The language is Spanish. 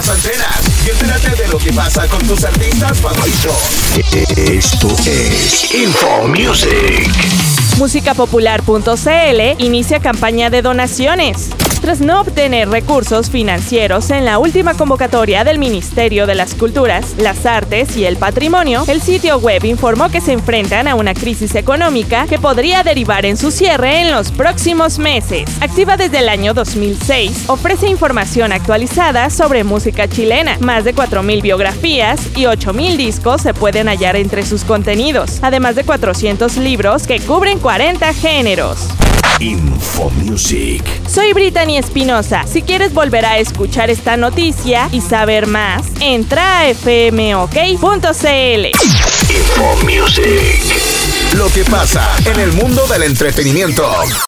antenas y entérate de lo que pasa con tus artistas favoritos. Esto es InfoMusic. Musicapopular.cl inicia campaña de donaciones. Tras no obtener recursos financieros en la última convocatoria del Ministerio de las Culturas, las Artes y el Patrimonio, el sitio web informó que se enfrentan a una crisis económica que podría derivar en su cierre en los próximos meses. Activa desde el año 2006, ofrece información actualizada sobre música chilena. Más de 4,000 biografías y 8,000 discos se pueden hallar entre sus contenidos, además de 400 libros que cubren 40 géneros. InfoMusic. Soy Brittany Espinosa. Si quieres volver a escuchar esta noticia y saber más, entra a fmok.cl. InfoMusic. Lo que pasa en el mundo del entretenimiento.